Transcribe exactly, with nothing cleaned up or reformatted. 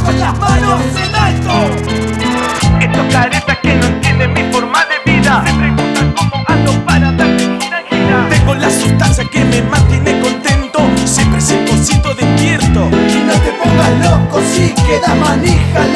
con las manos en alto. Estos caretas que no entienden mi forma de vida se preguntan cómo ando para darme gira en gira. Tengo la sustancia que me mantiene contento, siempre cien por ciento despierto. Y no te pongas loco si queda manija